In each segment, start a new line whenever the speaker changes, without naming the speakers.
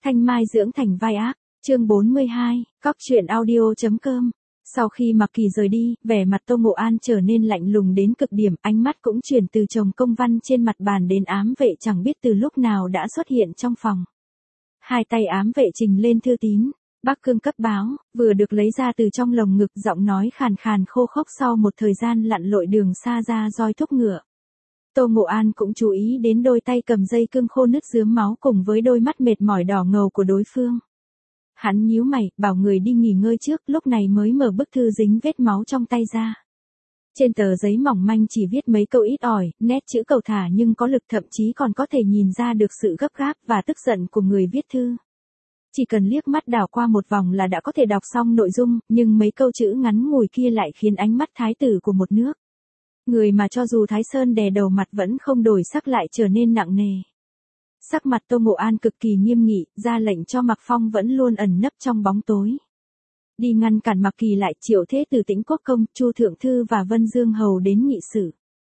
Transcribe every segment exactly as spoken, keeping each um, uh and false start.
Thanh Mai dưỡng thành vai ác, chương bốn mươi hai, Cóc truyện audio.com. Sau khi Mặc Kỳ rời đi, vẻ mặt Tô Ngộ An trở nên lạnh lùng đến cực điểm, ánh mắt cũng chuyển từ chồng công văn trên mặt bàn đến ám vệ chẳng biết từ lúc nào đã xuất hiện trong phòng. Hai tay ám vệ trình lên thư tín, Bắc Cương cấp báo, vừa được lấy ra từ trong lồng ngực, giọng nói khàn khàn khô khốc sau một thời gian lặn lội đường xa ra roi thúc ngựa. Tô Ngộ An cũng chú ý đến đôi tay cầm dây cương khô nứt rướm máu cùng với đôi mắt mệt mỏi đỏ ngầu của đối phương. Hắn nhíu mày, bảo người đi nghỉ ngơi trước, lúc này mới mở bức thư dính vết máu trong tay ra. Trên tờ giấy mỏng manh chỉ viết mấy câu ít ỏi, nét chữ cầu thả nhưng có lực, thậm chí còn có thể nhìn ra được sự gấp gáp và tức giận của người viết thư. Chỉ cần liếc mắt đảo qua một vòng là đã có thể đọc xong nội dung, nhưng mấy câu chữ ngắn ngủi kia lại khiến ánh mắt thái tử của một nước, người mà cho dù Thái Sơn đè đầu mặt vẫn không đổi sắc, lại trở nên nặng nề. Sắc mặt Tô Ngộ An cực kỳ nghiêm nghị, ra lệnh cho Mạc Phong vẫn luôn ẩn nấp trong bóng tối đi ngăn cản Mạc Kỳ lại, triệu thế từ Tĩnh Quốc công, Chu Thượng Thư và Vân Dương Hầu đến nghị sự.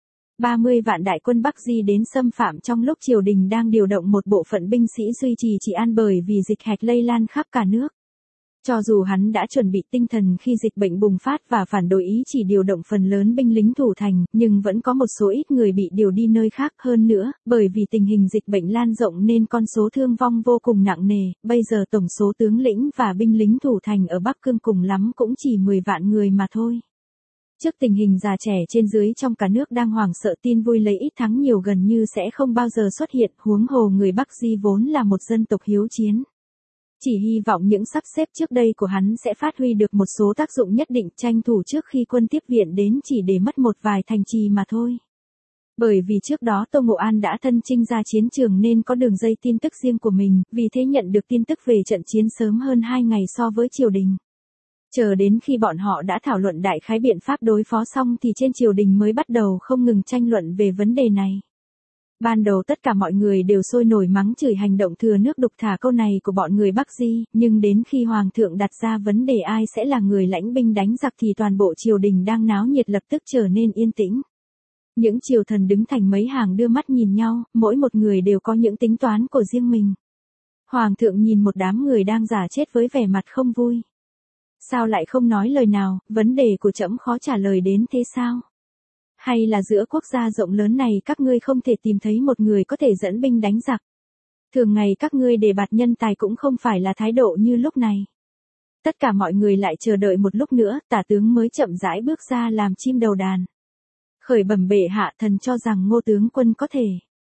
ba mươi vạn đại quân Bắc Di đến xâm phạm trong lúc triều đình đang điều động một bộ phận binh sĩ duy trì trị an bởi vì dịch hạch lây lan khắp cả nước. Cho dù hắn đã chuẩn bị tinh thần khi dịch bệnh bùng phát và phản đối ý chỉ điều động phần lớn binh lính thủ thành, nhưng vẫn có một số ít người bị điều đi nơi khác. Hơn nữa, bởi vì tình hình dịch bệnh lan rộng nên con số thương vong vô cùng nặng nề, bây giờ tổng số tướng lĩnh và binh lính thủ thành ở Bắc Cương cùng lắm cũng chỉ mười vạn người mà thôi. Trước tình hình già trẻ trên dưới trong cả nước đang hoảng sợ, tin vui lấy ít thắng nhiều gần như sẽ không bao giờ xuất hiện, huống hồ người Bắc Di vốn là một dân tộc hiếu chiến. Chỉ hy vọng những sắp xếp trước đây của hắn sẽ phát huy được một số tác dụng nhất định, tranh thủ trước khi quân tiếp viện đến chỉ để mất một vài thành trì mà thôi. Bởi vì trước đó Tô Ngộ An đã thân chinh ra chiến trường nên có đường dây tin tức riêng của mình, vì thế nhận được tin tức về trận chiến sớm hơn hai ngày so với triều đình. Chờ đến khi bọn họ đã thảo luận đại khái biện pháp đối phó xong thì trên triều đình mới bắt đầu không ngừng tranh luận về vấn đề này. Ban đầu tất cả mọi người đều sôi nổi mắng chửi hành động thừa nước đục thả câu này của bọn người Bắc Di, nhưng đến khi Hoàng thượng đặt ra vấn đề ai sẽ là người lãnh binh đánh giặc thì toàn bộ triều đình đang náo nhiệt lập tức trở nên yên tĩnh. Những triều thần đứng thành mấy hàng đưa mắt nhìn nhau, mỗi một người đều có những tính toán của riêng mình. Hoàng thượng nhìn một đám người đang giả chết với vẻ mặt không vui. Sao lại không nói lời nào, vấn đề của trẫm khó trả lời đến thế sao? Hay là giữa quốc gia rộng lớn này các ngươi không thể tìm thấy một người có thể dẫn binh đánh giặc? Thường ngày các ngươi đề bạt nhân tài cũng không phải là thái độ như lúc này. Tất cả mọi người lại chờ đợi một lúc nữa, tả tướng mới chậm rãi bước ra làm chim đầu đàn. Khởi bẩm bệ hạ, thần cho rằng Ngô tướng quân có thể.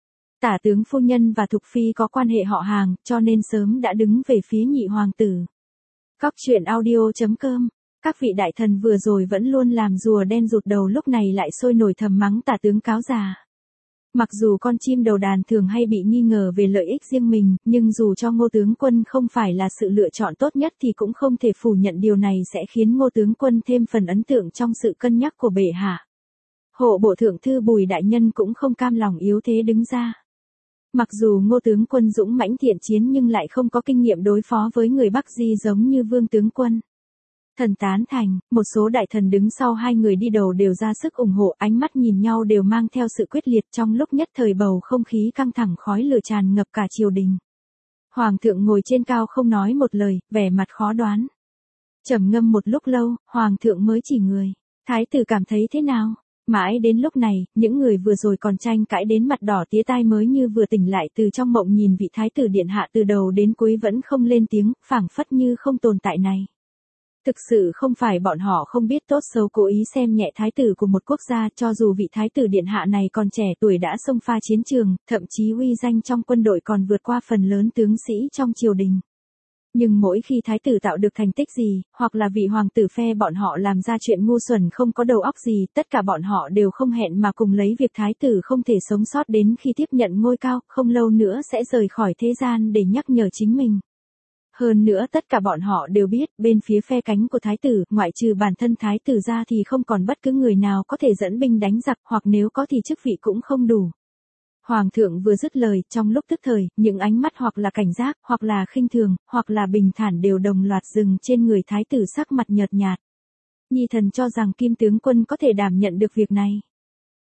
Tả tướng phu nhân và Thục Phi có quan hệ họ hàng, cho nên sớm đã đứng về phía nhị hoàng tử. Cóc truyện audio.com. Các vị đại thần vừa rồi vẫn luôn làm rùa đen rụt đầu lúc này lại sôi nổi thầm mắng tả tướng cáo già. Mặc dù con chim đầu đàn thường hay bị nghi ngờ về lợi ích riêng mình, nhưng dù cho Ngô tướng quân không phải là sự lựa chọn tốt nhất thì cũng không thể phủ nhận điều này sẽ khiến Ngô tướng quân thêm phần ấn tượng trong sự cân nhắc của bệ hạ. Hộ bộ thượng thư Bùi đại nhân cũng không cam lòng yếu thế đứng ra. Mặc dù Ngô tướng quân dũng mãnh thiện chiến nhưng lại không có kinh nghiệm đối phó với người Bắc Di giống như Vương tướng quân. Thần tán thành, một số đại thần đứng sau hai người đi đầu đều ra sức ủng hộ, ánh mắt nhìn nhau đều mang theo sự quyết liệt. Trong lúc nhất thời bầu không khí căng thẳng, khói lửa tràn ngập cả triều đình. Hoàng thượng ngồi trên cao không nói một lời, vẻ mặt khó đoán. Trầm ngâm một lúc lâu, hoàng thượng mới chỉ người. Thái tử cảm thấy thế nào? Mãi đến lúc này, những người vừa rồi còn tranh cãi đến mặt đỏ tía tai mới như vừa tỉnh lại từ trong mộng nhìn vị thái tử điện hạ từ đầu đến cuối vẫn không lên tiếng, phảng phất như không tồn tại này. Thực sự không phải bọn họ không biết tốt xấu cố ý xem nhẹ thái tử của một quốc gia, cho dù vị thái tử điện hạ này còn trẻ tuổi đã xông pha chiến trường, thậm chí uy danh trong quân đội còn vượt qua phần lớn tướng sĩ trong triều đình. Nhưng mỗi khi thái tử tạo được thành tích gì, hoặc là vị hoàng tử phe bọn họ làm ra chuyện ngu xuẩn không có đầu óc gì, tất cả bọn họ đều không hẹn mà cùng lấy việc thái tử không thể sống sót đến khi tiếp nhận ngôi cao, không lâu nữa sẽ rời khỏi thế gian để nhắc nhở chính mình. Hơn nữa tất cả bọn họ đều biết, bên phía phe cánh của thái tử, ngoại trừ bản thân thái tử ra thì không còn bất cứ người nào có thể dẫn binh đánh giặc, hoặc nếu có thì chức vị cũng không đủ. Hoàng thượng vừa dứt lời, trong lúc tức thời, những ánh mắt hoặc là cảnh giác, hoặc là khinh thường, hoặc là bình thản đều đồng loạt dừng trên người thái tử sắc mặt nhợt nhạt. Nhi thần cho rằng Kim tướng quân có thể đảm nhận được việc này.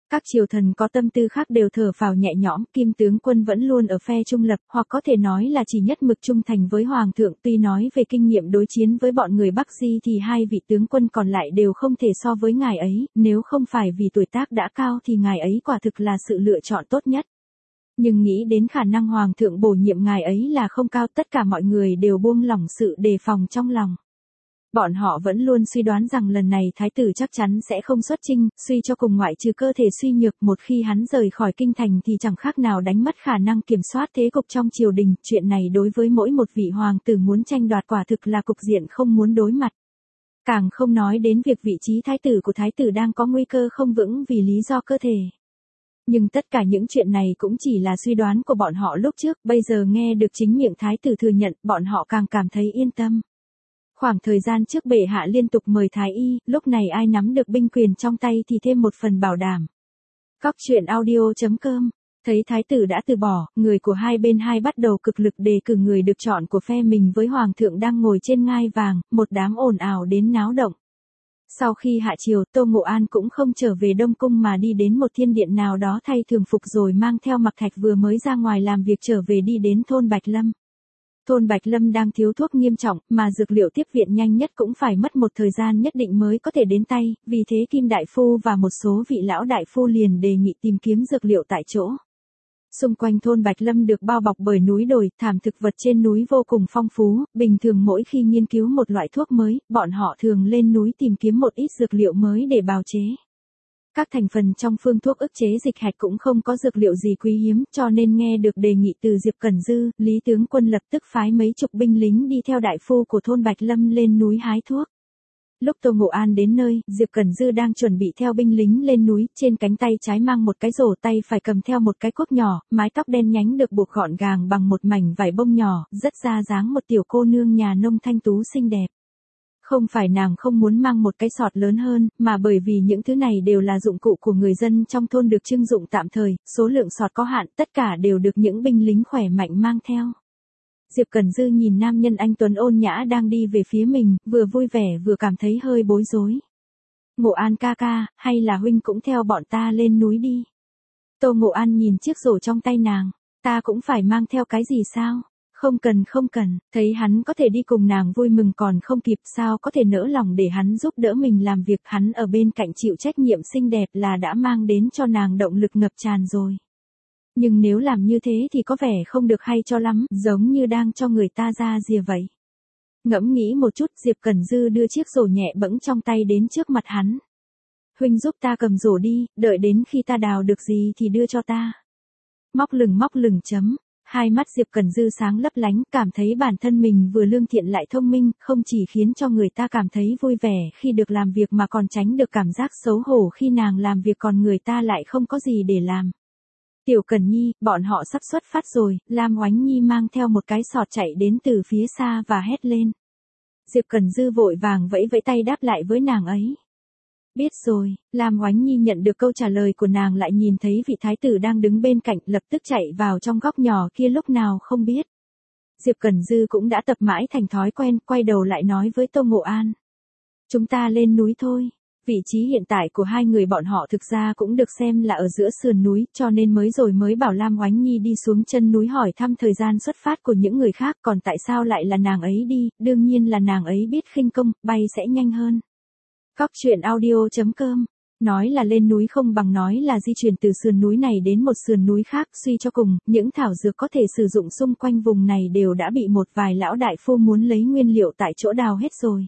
Các triều thần có tâm tư khác đều thở phào nhẹ nhõm, Kim tướng quân vẫn luôn ở phe trung lập, hoặc có thể nói là chỉ nhất mực trung thành với hoàng thượng. Tuy nói về kinh nghiệm đối chiến với bọn người Bắc Di thì hai vị tướng quân còn lại đều không thể so với ngài ấy, nếu không phải vì tuổi tác đã cao thì ngài ấy quả thực là sự lựa chọn tốt nhất. Nhưng nghĩ đến khả năng hoàng thượng bổ nhiệm ngài ấy là không cao, tất cả mọi người đều buông lỏng sự đề phòng trong lòng. Bọn họ vẫn luôn suy đoán rằng lần này thái tử chắc chắn sẽ không xuất chinh, suy cho cùng ngoại trừ cơ thể suy nhược, một khi hắn rời khỏi kinh thành thì chẳng khác nào đánh mất khả năng kiểm soát thế cục trong triều đình, chuyện này đối với mỗi một vị hoàng tử muốn tranh đoạt quả thực là cục diện không muốn đối mặt. Càng không nói đến việc vị trí thái tử của thái tử đang có nguy cơ không vững vì lý do cơ thể. Nhưng tất cả những chuyện này cũng chỉ là suy đoán của bọn họ lúc trước, bây giờ nghe được chính miệng thái tử thừa nhận, bọn họ càng cảm thấy yên tâm. Khoảng thời gian trước bệ hạ liên tục mời thái y, lúc này ai nắm được binh quyền trong tay thì thêm một phần bảo đảm. Cóc truyện audio chấm com. Thấy thái tử đã từ bỏ, người của hai bên hai bắt đầu cực lực đề cử người được chọn của phe mình với hoàng thượng đang ngồi trên ngai vàng, một đám ồn ào đến náo động. Sau khi hạ triều, Tô Ngộ An cũng không trở về Đông Cung mà đi đến một thiên điện nào đó thay thường phục rồi mang theo Mạc Thạch vừa mới ra ngoài làm việc trở về đi đến thôn Bạch Lâm. Thôn Bạch Lâm đang thiếu thuốc nghiêm trọng, mà dược liệu tiếp viện nhanh nhất cũng phải mất một thời gian nhất định mới có thể đến tay, vì thế Kim Đại Phu và một số vị lão đại phu liền đề nghị tìm kiếm dược liệu tại chỗ. Xung quanh thôn Bạch Lâm được bao bọc bởi núi đồi, thảm thực vật trên núi vô cùng phong phú, bình thường mỗi khi nghiên cứu một loại thuốc mới, bọn họ thường lên núi tìm kiếm một ít dược liệu mới để bào chế. Các thành phần trong phương thuốc ức chế dịch hạch cũng không có dược liệu gì quý hiếm, cho nên nghe được đề nghị từ Diệp Cẩn Dư, Lý tướng quân lập tức phái mấy chục binh lính đi theo đại phu của thôn Bạch Lâm lên núi hái thuốc. Lúc Tô Ngộ An đến nơi, Diệp Cẩn Dư đang chuẩn bị theo binh lính lên núi, trên cánh tay trái mang một cái rổ, tay phải cầm theo một cái cuốc nhỏ, mái tóc đen nhánh được buộc gọn gàng bằng một mảnh vải bông nhỏ, rất ra dáng một tiểu cô nương nhà nông thanh tú xinh đẹp. Không phải nàng không muốn mang một cái sọt lớn hơn, mà bởi vì những thứ này đều là dụng cụ của người dân trong thôn được trưng dụng tạm thời, số lượng sọt có hạn, tất cả đều được những binh lính khỏe mạnh mang theo. Diệp Cẩn Dư nhìn nam nhân anh tuấn ôn nhã đang đi về phía mình, vừa vui vẻ vừa cảm thấy hơi bối rối. Ngộ An ca ca, hay là huynh cũng theo bọn ta lên núi đi. Tô Ngộ An nhìn chiếc rổ trong tay nàng, ta cũng phải mang theo cái gì sao? Không cần không cần, thấy hắn có thể đi cùng nàng vui mừng còn không kịp, sao có thể nỡ lòng để hắn giúp đỡ mình làm việc, hắn ở bên cạnh chịu trách nhiệm xinh đẹp là đã mang đến cho nàng động lực ngập tràn rồi. Nhưng nếu làm như thế thì có vẻ không được hay cho lắm, giống như đang cho người ta ra rìa vậy. Ngẫm nghĩ một chút, Diệp Cẩn Dư đưa chiếc rổ nhẹ bẫng trong tay đến trước mặt hắn. Huynh giúp ta cầm rổ đi, đợi đến khi ta đào được gì thì đưa cho ta. Móc lừng móc lừng chấm. Hai mắt Diệp Cẩn Dư sáng lấp lánh, cảm thấy bản thân mình vừa lương thiện lại thông minh, không chỉ khiến cho người ta cảm thấy vui vẻ khi được làm việc mà còn tránh được cảm giác xấu hổ khi nàng làm việc còn người ta lại không có gì để làm. Tiểu Cẩn Nhi, bọn họ sắp xuất phát rồi, Lam Oánh Nhi mang theo một cái sọt chạy đến từ phía xa và hét lên. Diệp Cẩn Dư vội vàng vẫy vẫy tay đáp lại với nàng ấy. Biết rồi, Lam Oánh Nhi nhận được câu trả lời của nàng lại nhìn thấy vị thái tử đang đứng bên cạnh, lập tức chạy vào trong góc nhỏ kia lúc nào không biết. Diệp Cẩn Dư cũng đã tập mãi thành thói quen, quay đầu lại nói với Tô Ngộ An. Chúng ta lên núi thôi. Vị trí hiện tại của hai người bọn họ thực ra cũng được xem là ở giữa sườn núi, cho nên mới rồi mới bảo Lam Oánh Nhi đi xuống chân núi hỏi thăm thời gian xuất phát của những người khác, còn tại sao lại là nàng ấy đi, đương nhiên là nàng ấy biết khinh công, bay sẽ nhanh hơn. Cóc truyện audio chấm com. Nói là lên núi không bằng nói là di chuyển từ sườn núi này đến một sườn núi khác, suy cho cùng, những thảo dược có thể sử dụng xung quanh vùng này đều đã bị một vài lão đại phu muốn lấy nguyên liệu tại chỗ đào hết rồi.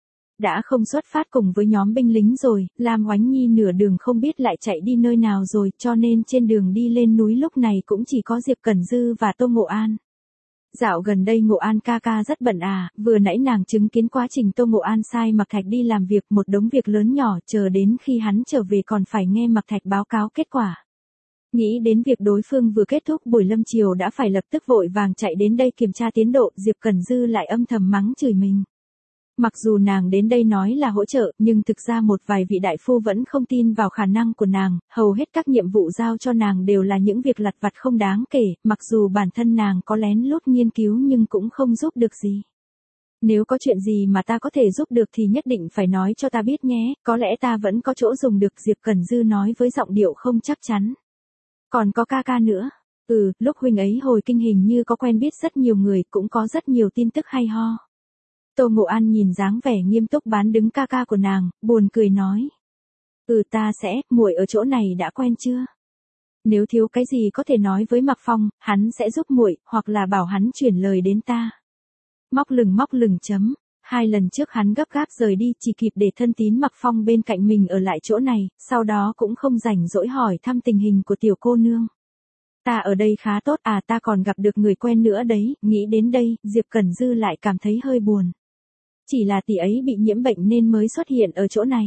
Đã không xuất phát cùng với nhóm binh lính rồi, Lam Oánh Nhi nửa đường không biết lại chạy đi nơi nào rồi, cho nên trên đường đi lên núi lúc này cũng chỉ có Diệp Cẩn Dư và Tô Ngộ An. Dạo gần đây Ngộ An ca ca rất bận à, vừa nãy nàng chứng kiến quá trình Tô Ngộ An sai Mạc Thạch đi làm việc, một đống việc lớn nhỏ, chờ đến khi hắn trở về còn phải nghe Mạc Thạch báo cáo kết quả. Nghĩ đến việc đối phương vừa kết thúc buổi lâm chiều đã phải lập tức vội vàng chạy đến đây kiểm tra tiến độ, Diệp Cẩn Dư lại âm thầm mắng chửi mình. Mặc dù nàng đến đây nói là hỗ trợ, nhưng thực ra một vài vị đại phu vẫn không tin vào khả năng của nàng, hầu hết các nhiệm vụ giao cho nàng đều là những việc lặt vặt không đáng kể, mặc dù bản thân nàng có lén lút nghiên cứu nhưng cũng không giúp được gì. Nếu có chuyện gì mà ta có thể giúp được thì nhất định phải nói cho ta biết nhé, có lẽ ta vẫn có chỗ dùng được, Diệp Cẩn Dư nói với giọng điệu không chắc chắn. Còn có ca ca nữa. Ừ, lúc huynh ấy hồi kinh hình như có quen biết rất nhiều người, cũng có rất nhiều tin tức hay ho. Tô Ngộ An nhìn dáng vẻ nghiêm túc bán đứng ca ca của nàng, buồn cười nói. Ừ, ta sẽ, muội ở chỗ này đã quen chưa? Nếu thiếu cái gì có thể nói với Mạc Phong, hắn sẽ giúp muội, hoặc là bảo hắn chuyển lời đến ta. Móc lừng móc lừng chấm. Hai lần trước hắn gấp gáp rời đi chỉ kịp để thân tín Mạc Phong bên cạnh mình ở lại chỗ này, sau đó cũng không rảnh rỗi hỏi thăm tình hình của tiểu cô nương. Ta ở đây khá tốt à, ta còn gặp được người quen nữa đấy, nghĩ đến đây, Diệp Cẩn Dư lại cảm thấy hơi buồn. Chỉ là tỷ ấy bị nhiễm bệnh nên mới xuất hiện ở chỗ này.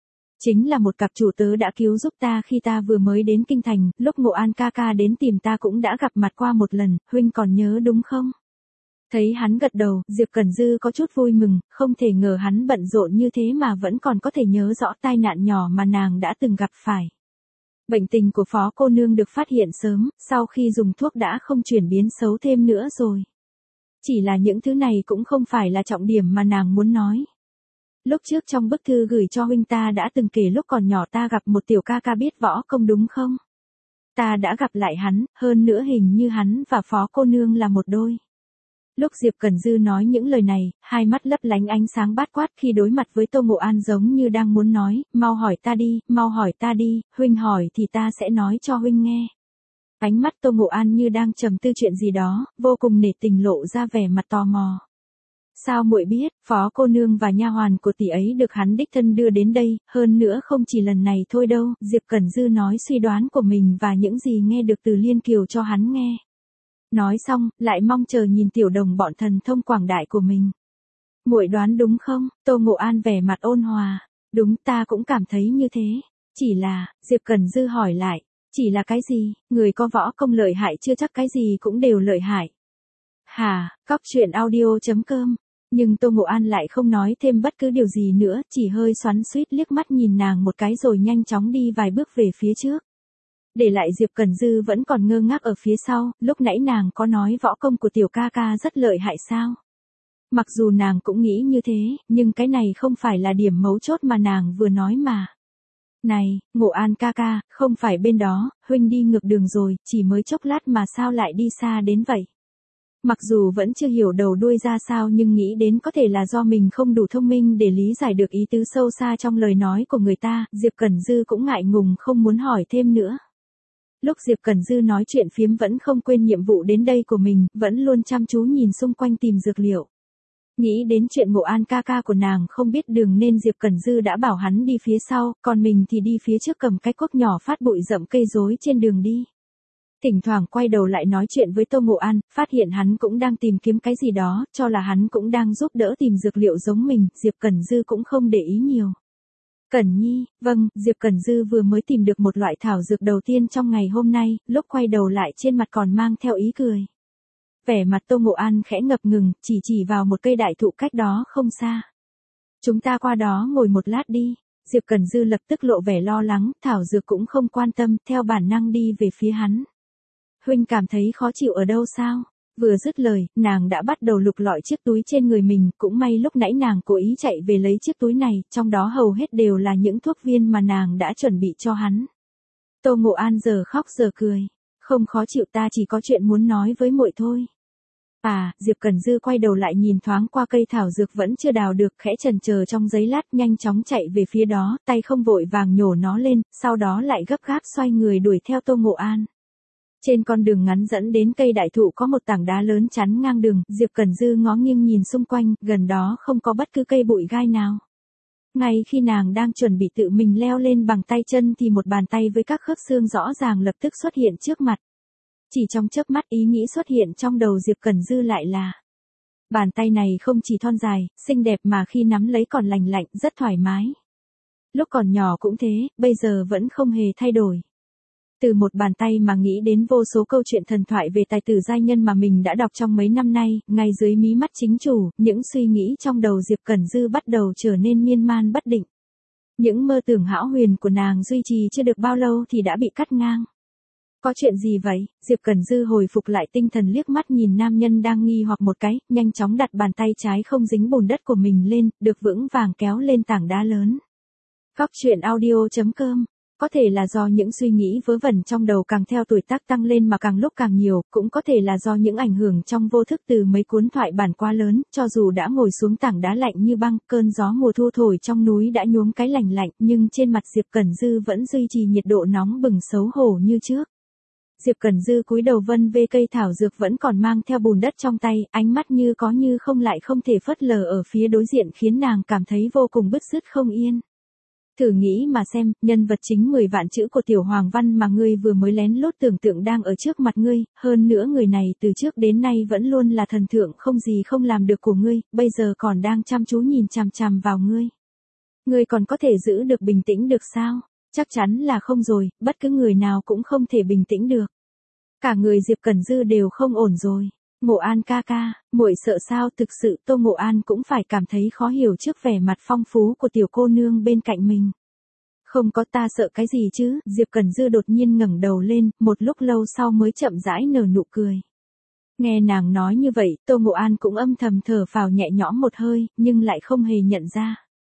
Chính là một cặp chủ tớ đã cứu giúp ta khi ta vừa mới đến kinh thành, lúc Ngộ An ca ca đến tìm ta cũng đã gặp mặt qua một lần, huynh còn nhớ đúng không? Thấy hắn gật đầu, Diệp Cẩn Dư có chút vui mừng, không thể ngờ hắn bận rộn như thế mà vẫn còn có thể nhớ rõ tai nạn nhỏ mà nàng đã từng gặp phải. Bệnh tình của phó cô nương được phát hiện sớm, sau khi dùng thuốc đã không chuyển biến xấu thêm nữa rồi. Chỉ là những thứ này cũng không phải là trọng điểm mà nàng muốn nói. Lúc trước trong bức thư gửi cho huynh ta đã từng kể lúc còn nhỏ ta gặp một tiểu ca ca biết võ công đúng không? Ta đã gặp lại hắn, hơn nữa hình như hắn và phó cô nương là một đôi. Lúc Diệp Cẩn Dư nói những lời này, hai mắt lấp lánh ánh sáng bát quát khi đối mặt với Tô Ngộ An giống như đang muốn nói, mau hỏi ta đi, mau hỏi ta đi, huynh hỏi thì ta sẽ nói cho huynh nghe. Ánh mắt Tô Ngộ An như đang trầm tư chuyện gì đó, vô cùng nể tình lộ ra vẻ mặt tò mò. Sao muội biết, phó cô nương và nha hoàn của tỷ ấy được hắn đích thân đưa đến đây, hơn nữa không chỉ lần này thôi đâu, Diệp Cẩn Dư nói suy đoán của mình và những gì nghe được từ Liên Kiều cho hắn nghe. Nói xong, lại mong chờ nhìn tiểu đồng bọn thần thông quảng đại của mình. Muội đoán đúng không? Tô Ngộ An vẻ mặt ôn hòa. Đúng, ta cũng cảm thấy như thế. Chỉ là, Diệp Cẩn Dư hỏi lại, chỉ là cái gì? Người có võ công lợi hại chưa chắc cái gì cũng đều lợi hại. Hà, cóc truyện audio chấm com. Nhưng Tô Ngộ An lại không nói thêm bất cứ điều gì nữa, chỉ hơi xoắn xuýt liếc mắt nhìn nàng một cái rồi nhanh chóng đi vài bước về phía trước. Để lại Diệp Cẩn Dư vẫn còn ngơ ngác ở phía sau, lúc nãy nàng có nói võ công của tiểu ca ca rất lợi hại sao? Mặc dù nàng cũng nghĩ như thế, nhưng cái này không phải là điểm mấu chốt mà nàng vừa nói mà. Này, Ngộ An ca ca, không phải bên đó, huynh đi ngược đường rồi, chỉ mới chốc lát mà sao lại đi xa đến vậy? Mặc dù vẫn chưa hiểu đầu đuôi ra sao nhưng nghĩ đến có thể là do mình không đủ thông minh để lý giải được ý tứ sâu xa trong lời nói của người ta, Diệp Cẩn Dư cũng ngại ngùng không muốn hỏi thêm nữa. Lúc Diệp Cẩn Dư nói chuyện phiếm vẫn không quên nhiệm vụ đến đây của mình, vẫn luôn chăm chú nhìn xung quanh tìm dược liệu. Nghĩ đến chuyện Ngộ An ca ca của nàng không biết đường nên Diệp Cẩn Dư đã bảo hắn đi phía sau, còn mình thì đi phía trước cầm cái cuốc nhỏ phát bụi rậm cây rối trên đường đi. Thỉnh thoảng quay đầu lại nói chuyện với Tô Ngộ An, phát hiện hắn cũng đang tìm kiếm cái gì đó, cho là hắn cũng đang giúp đỡ tìm dược liệu giống mình, Diệp Cẩn Dư cũng không để ý nhiều. Cẩn Nhi, vâng, Diệp Cẩn Dư vừa mới tìm được một loại thảo dược đầu tiên trong ngày hôm nay, lúc quay đầu lại trên mặt còn mang theo ý cười. Vẻ mặt Tô Ngộ An khẽ ngập ngừng, chỉ chỉ vào một cây đại thụ cách đó không xa. Chúng ta qua đó ngồi một lát đi. Diệp Cẩn Dư lập tức lộ vẻ lo lắng, thảo dược cũng không quan tâm, theo bản năng đi về phía hắn. Huynh cảm thấy khó chịu ở đâu sao? Vừa dứt lời, nàng đã bắt đầu lục lọi chiếc túi trên người mình, cũng may lúc nãy nàng cố ý chạy về lấy chiếc túi này, trong đó hầu hết đều là những thuốc viên mà nàng đã chuẩn bị cho hắn. Tô Ngộ An giờ khóc giờ cười. Không khó chịu, ta chỉ có chuyện muốn nói với muội thôi. À, Diệp Cẩn Dư quay đầu lại nhìn thoáng qua cây thảo dược vẫn chưa đào được, khẽ chần chờ trong giây lát nhanh chóng chạy về phía đó, tay không vội vàng nhổ nó lên, sau đó lại gấp gáp xoay người đuổi theo Tô Ngộ An. Trên con đường ngắn dẫn đến cây đại thụ có một tảng đá lớn chắn ngang đường, Diệp Cẩn Dư ngó nghiêng nhìn xung quanh, gần đó không có bất cứ cây bụi gai nào. Ngay khi nàng đang chuẩn bị tự mình leo lên bằng tay chân thì một bàn tay với các khớp xương rõ ràng lập tức xuất hiện trước mặt. Chỉ trong chớp mắt ý nghĩ xuất hiện trong đầu Diệp Cẩn Dư lại là. Bàn tay này không chỉ thon dài, xinh đẹp mà khi nắm lấy còn lành lạnh, rất thoải mái. Lúc còn nhỏ cũng thế, bây giờ vẫn không hề thay đổi. Từ một bàn tay mà nghĩ đến vô số câu chuyện thần thoại về tài tử giai nhân mà mình đã đọc trong mấy năm nay, ngay dưới mí mắt chính chủ, những suy nghĩ trong đầu Diệp Cẩn Dư bắt đầu trở nên miên man bất định. Những mơ tưởng hão huyền của nàng duy trì chưa được bao lâu thì đã bị cắt ngang. Có chuyện gì vậy? Diệp Cẩn Dư hồi phục lại tinh thần liếc mắt nhìn nam nhân đang nghi hoặc một cái, nhanh chóng đặt bàn tay trái không dính bùn đất của mình lên, được vững vàng kéo lên tảng đá lớn. Góc truyện audio chấm com. Có thể là do những suy nghĩ vớ vẩn trong đầu càng theo tuổi tác tăng lên mà càng lúc càng nhiều, cũng có thể là do những ảnh hưởng trong vô thức từ mấy cuốn thoại bản quá lớn, cho dù đã ngồi xuống tảng đá lạnh như băng, cơn gió mùa thu thổi trong núi đã nhuốm cái lành lạnh, nhưng trên mặt Diệp Cẩn Dư vẫn duy trì nhiệt độ nóng bừng xấu hổ như trước. Diệp Cẩn Dư cúi đầu vân vê cây thảo dược vẫn còn mang theo bùn đất trong tay, ánh mắt như có như không lại không thể phớt lờ ở phía đối diện khiến nàng cảm thấy vô cùng bứt rứt không yên. Thử nghĩ mà xem, nhân vật chính mười vạn chữ của tiểu hoàng văn mà ngươi vừa mới lén lút tưởng tượng đang ở trước mặt ngươi, hơn nữa người này từ trước đến nay vẫn luôn là thần thượng không gì không làm được của ngươi, bây giờ còn đang chăm chú nhìn chằm chằm vào ngươi. Ngươi còn có thể giữ được bình tĩnh được sao? Chắc chắn là không rồi, bất cứ người nào cũng không thể bình tĩnh được. Cả người Diệp Cẩn Dư đều không ổn rồi. Ngộ An ca ca, muội sợ sao? Thực sự Tô Ngộ An cũng phải cảm thấy khó hiểu trước vẻ mặt phong phú của tiểu cô nương bên cạnh mình. Không có, ta sợ cái gì chứ? Diệp Cẩn Dư đột nhiên ngẩng đầu lên, một lúc lâu sau mới chậm rãi nở nụ cười. Nghe nàng nói như vậy, Tô Ngộ An cũng âm thầm thở phào nhẹ nhõm một hơi, nhưng lại không hề nhận ra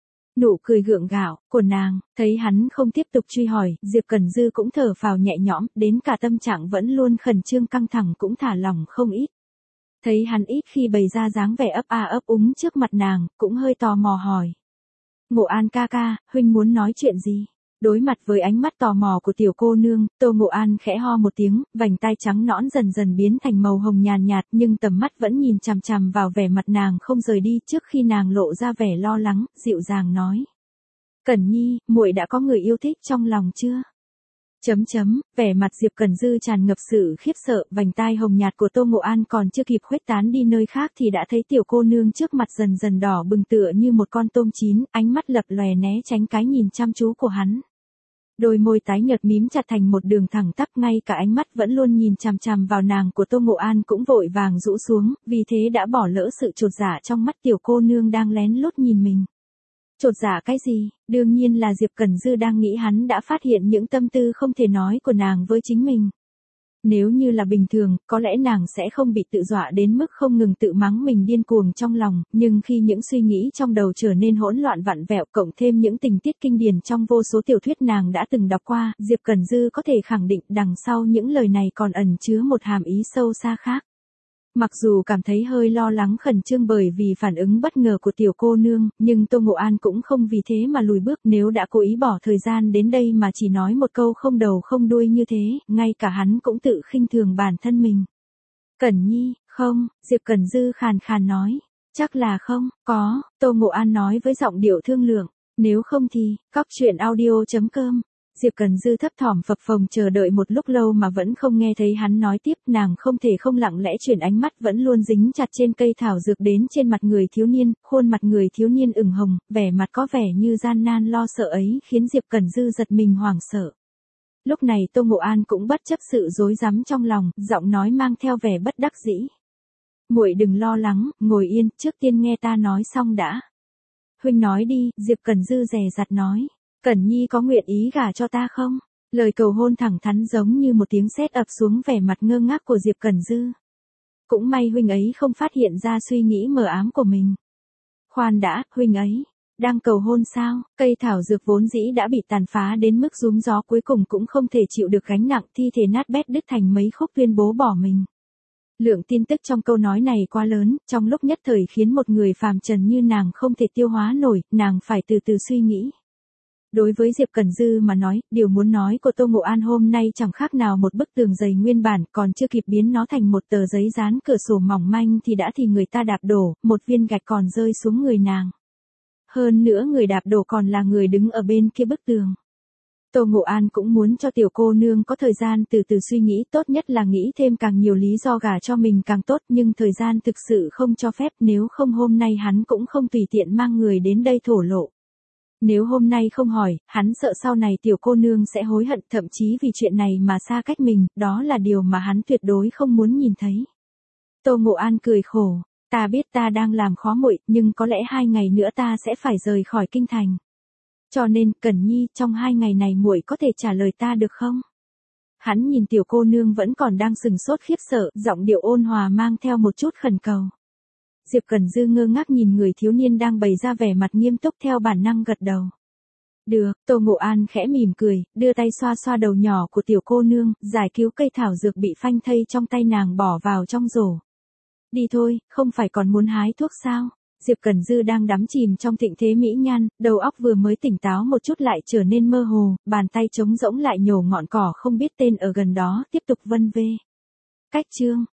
nụ cười gượng gạo của nàng. Thấy hắn không tiếp tục truy hỏi, Diệp Cẩn Dư cũng thở phào nhẹ nhõm, đến cả tâm trạng vẫn luôn khẩn trương căng thẳng cũng thả lỏng không ít. Thấy hắn ít khi bày ra dáng vẻ ấp a ấp úng trước mặt nàng, cũng hơi tò mò hỏi. Ngộ An ca ca, huynh muốn nói chuyện gì? Đối mặt với ánh mắt tò mò của tiểu cô nương, Tô Ngộ An khẽ ho một tiếng, vành tai trắng nõn dần dần biến thành màu hồng nhàn nhạt, nhưng tầm mắt vẫn nhìn chằm chằm vào vẻ mặt nàng không rời đi. Trước khi nàng lộ ra vẻ lo lắng, dịu dàng nói. Cẩn Nhi, muội đã có người yêu thích trong lòng chưa? Chấm chấm, vẻ mặt Diệp Cẩn Dư tràn ngập sự khiếp sợ, vành tai hồng nhạt của Tô Ngộ An còn chưa kịp khuếch tán đi nơi khác thì đã thấy tiểu cô nương trước mặt dần dần đỏ bừng tựa như một con tôm chín, ánh mắt lập lòe né tránh cái nhìn chăm chú của hắn. Đôi môi tái nhợt mím chặt thành một đường thẳng tắp, ngay cả ánh mắt vẫn luôn nhìn chằm chằm vào nàng của Tô Ngộ An cũng vội vàng rũ xuống, vì thế đã bỏ lỡ sự chột dạ trong mắt tiểu cô nương đang lén lút nhìn mình. Chột dạ cái gì? Đương nhiên là Diệp Cẩn Dư đang nghĩ hắn đã phát hiện những tâm tư không thể nói của nàng với chính mình. Nếu như là bình thường, có lẽ nàng sẽ không bị tự dọa đến mức không ngừng tự mắng mình điên cuồng trong lòng, nhưng khi những suy nghĩ trong đầu trở nên hỗn loạn vặn vẹo cộng thêm những tình tiết kinh điển trong vô số tiểu thuyết nàng đã từng đọc qua, Diệp Cẩn Dư có thể khẳng định đằng sau những lời này còn ẩn chứa một hàm ý sâu xa khác. Mặc dù cảm thấy hơi lo lắng khẩn trương bởi vì phản ứng bất ngờ của tiểu cô nương, nhưng Tô Ngộ An cũng không vì thế mà lùi bước. Nếu đã cố ý bỏ thời gian đến đây mà chỉ nói một câu không đầu không đuôi như thế, ngay cả hắn cũng tự khinh thường bản thân mình. Cẩn Nhi, không, Diệp Cẩn Dư khàn khàn nói. Chắc là không, có, Tô Ngộ An nói với giọng điệu thương lượng. Nếu không thì, góc truyện audio chấm com. Diệp Cẩn Dư thấp thỏm phập phồng chờ đợi một lúc lâu mà vẫn không nghe thấy hắn nói tiếp, nàng không thể không lặng lẽ chuyển ánh mắt vẫn luôn dính chặt trên cây thảo dược đến trên mặt người thiếu niên, khuôn mặt người thiếu niên ửng hồng, vẻ mặt có vẻ như gian nan lo sợ ấy khiến Diệp Cẩn Dư giật mình hoảng sợ. Lúc này Tô Ngộ An cũng bất chấp sự rối rắm trong lòng, giọng nói mang theo vẻ bất đắc dĩ. Muội đừng lo lắng, ngồi yên, trước tiên nghe ta nói xong đã. Huynh nói đi, Diệp Cẩn Dư dè dặt nói. Cẩn Nhi có nguyện ý gả cho ta không? Lời cầu hôn thẳng thắn giống như một tiếng sét ập xuống vẻ mặt ngơ ngác của Diệp Cẩn Dư. Cũng may huynh ấy không phát hiện ra suy nghĩ mờ ám của mình. Khoan đã, huynh ấy đang cầu hôn sao? Cây thảo dược vốn dĩ đã bị tàn phá đến mức rúm gió cuối cùng cũng không thể chịu được gánh nặng, thi thể nát bét đứt thành mấy khúc tuyên bố bỏ mình. Lượng tin tức trong câu nói này quá lớn, trong lúc nhất thời khiến một người phàm trần như nàng không thể tiêu hóa nổi, nàng phải từ từ suy nghĩ. Đối với Diệp Cẩn Dư mà nói, điều muốn nói của Tô Ngộ An hôm nay chẳng khác nào một bức tường dày nguyên bản, còn chưa kịp biến nó thành một tờ giấy dán cửa sổ mỏng manh thì đã thì người ta đạp đổ, một viên gạch còn rơi xuống người nàng. Hơn nữa người đạp đổ còn là người đứng ở bên kia bức tường. Tô Ngộ An cũng muốn cho tiểu cô nương có thời gian từ từ suy nghĩ, tốt nhất là nghĩ thêm càng nhiều lý do gả cho mình càng tốt, nhưng thời gian thực sự không cho phép, nếu không hôm nay hắn cũng không tùy tiện mang người đến đây thổ lộ. Nếu hôm nay không hỏi, hắn sợ sau này tiểu cô nương sẽ hối hận, thậm chí vì chuyện này mà xa cách mình, đó là điều mà hắn tuyệt đối không muốn nhìn thấy. Tô Ngộ An cười khổ, ta biết ta đang làm khó muội, nhưng có lẽ hai ngày nữa ta sẽ phải rời khỏi kinh thành. Cho nên, Cẩn Nhi, trong hai ngày này muội có thể trả lời ta được không? Hắn nhìn tiểu cô nương vẫn còn đang sừng sốt khiếp sợ, giọng điệu ôn hòa mang theo một chút khẩn cầu. Diệp Cẩn Dư ngơ ngác nhìn người thiếu niên đang bày ra vẻ mặt nghiêm túc theo bản năng gật đầu. Được, Tô Ngộ An khẽ mỉm cười, đưa tay xoa xoa đầu nhỏ của tiểu cô nương, giải cứu cây thảo dược bị phanh thây trong tay nàng bỏ vào trong rổ. Đi thôi, không phải còn muốn hái thuốc sao? Diệp Cẩn Dư đang đắm chìm trong thịnh thế mỹ nhan, đầu óc vừa mới tỉnh táo một chút lại trở nên mơ hồ, bàn tay trống rỗng lại nhổ ngọn cỏ không biết tên ở gần đó, tiếp tục vân vê. Cách chương